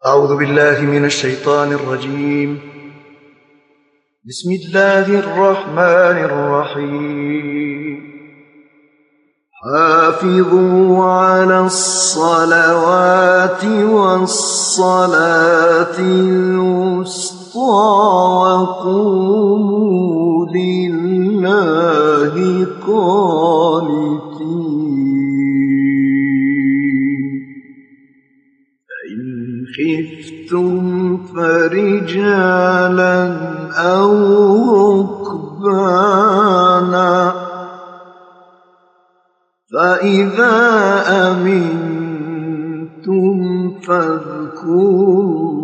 أعوذ بالله من الشيطان الرجيم. بسم الله الرحمن الرحيم. حافظوا على الصلوات والصلاة الوسطى وقوموا لله قانتين. فإن خفتم فرجالا أو ركبانا فإذا أمنتم فاذكروا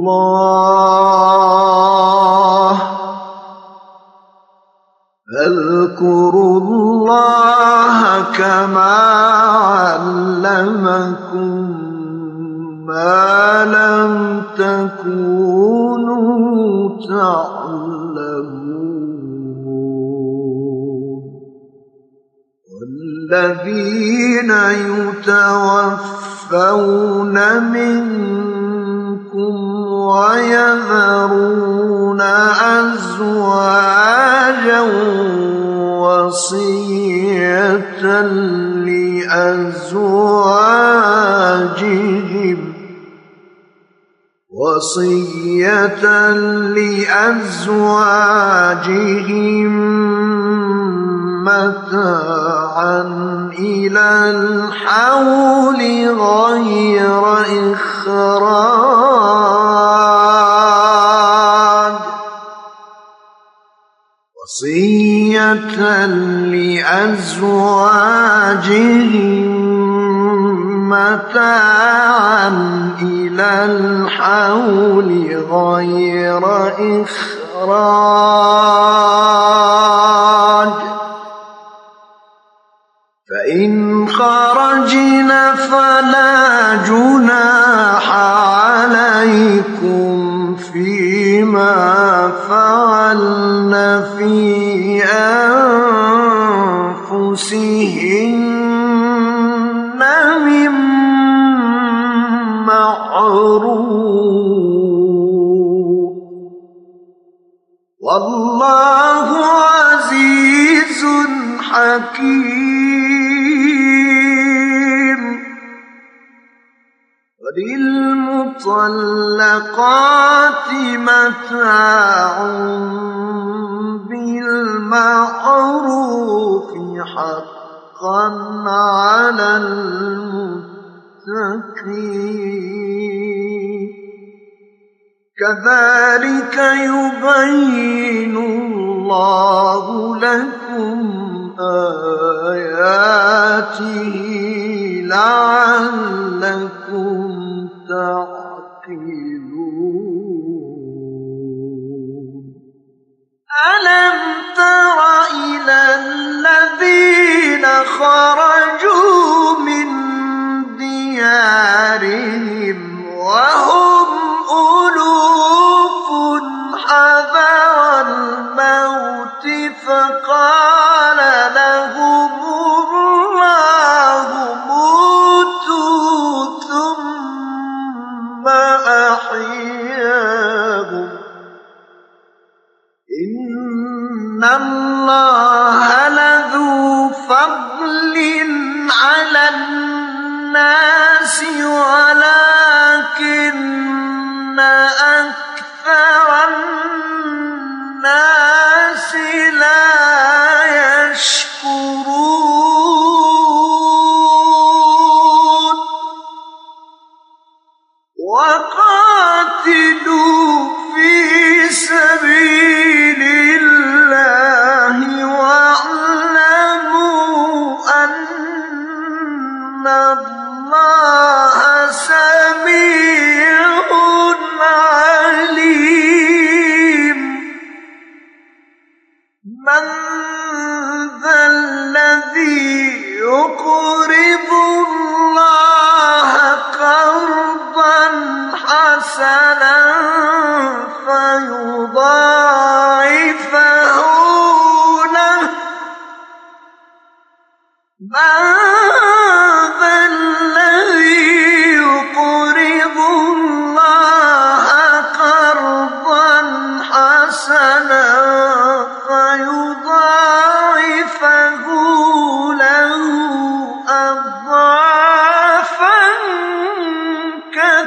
الله كما علمكم ما لم تكونوا تعلمون. والذين يتوفون منكم ويذرون أزواجا وصية لأزواجهم متاعا إلى الحول غير إخراج متاعا إلى الحول غير إخراج فإن خرجن فلا جناح عليكم فيما فعلن في أنفسهن من معروف والله عزيز حكيم. وللمطلقات متاع بالمعروف حقا على المتقين. كذلك يبين الله لكم آياته لعلكم تعقلون. ألم تر إلى الذين خرجوا من ديارهم وهم ألوف حذر الموت فقال لهم الله موتوا ثم أحياهم. إن الله لذو فضل على الناس ولكن أكثر الناس لا يشكرون. وقاتلوا في سبيل الله واعلموا أن الله سميع عليم. من ذا الذي يقرض الله قرضا حسنا فيضاعفه له؟ من ذا الذي يقرض الله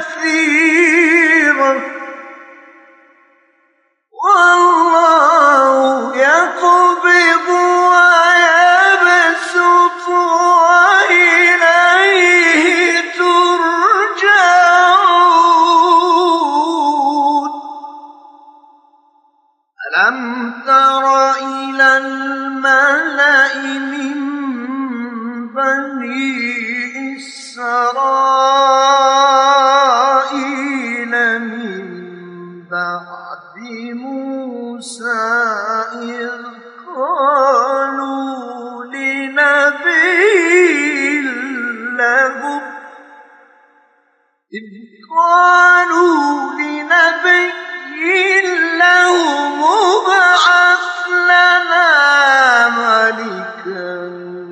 كثيرا والله يقبض ويبسط وإليه ترجعون ألم تر إلى الملأ من بني إسرائيل من بعد موسى إذ قالوا لنبي له ابعث لنا ملكا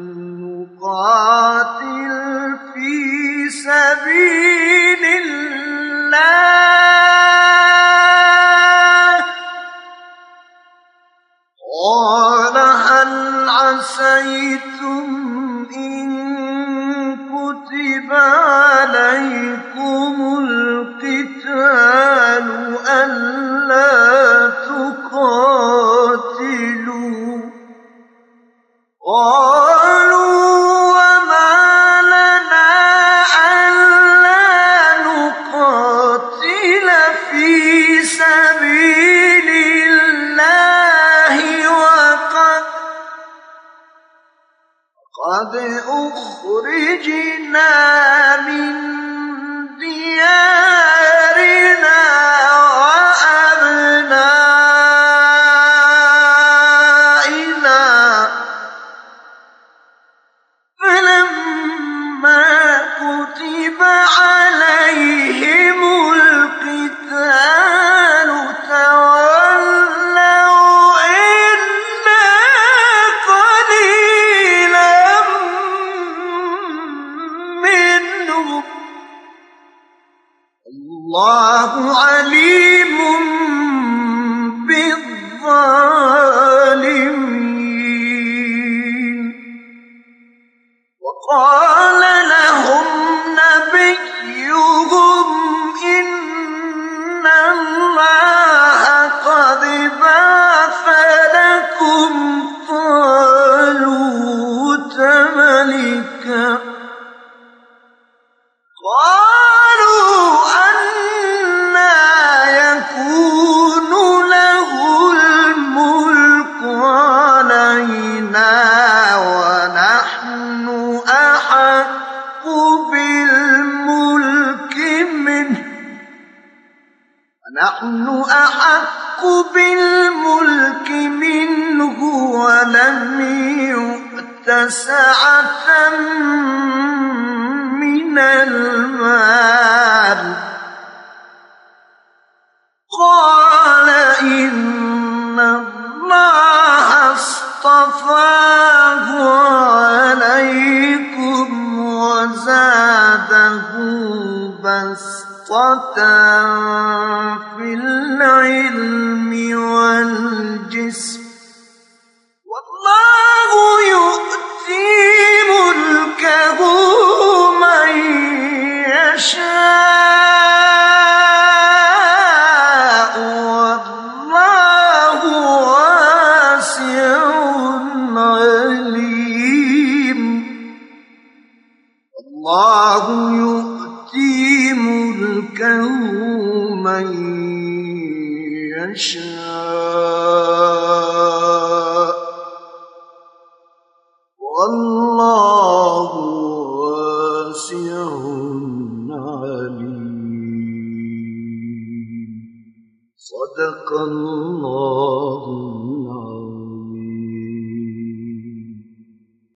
نقاتل في سبيل الله قال هل عسيتم إن كتب عليكم القتال ألا تقاتلوا قالوا وما لنا ألا نقاتل في سبيل الله وقد أخرجنا من ديارنا وأبنائنا فلما كتب عليهم القتال تولوا إلا قليلا منهم الله عليم بالظالمين وقال لهم نبيهم إن الله قد بعث لكم طالوت ملكا قالوا أنى يكون له الملك علينا ونحن أحق بالملك منه ولم يؤت سعة من المال قال إن الله اصطفاه عليكم وزاده بسطة في العلم والجسم والله يؤتي ملكه من يشاء والله واسع عليم الله يؤتي ملكه من يشاء والله واسع عليم صدق الله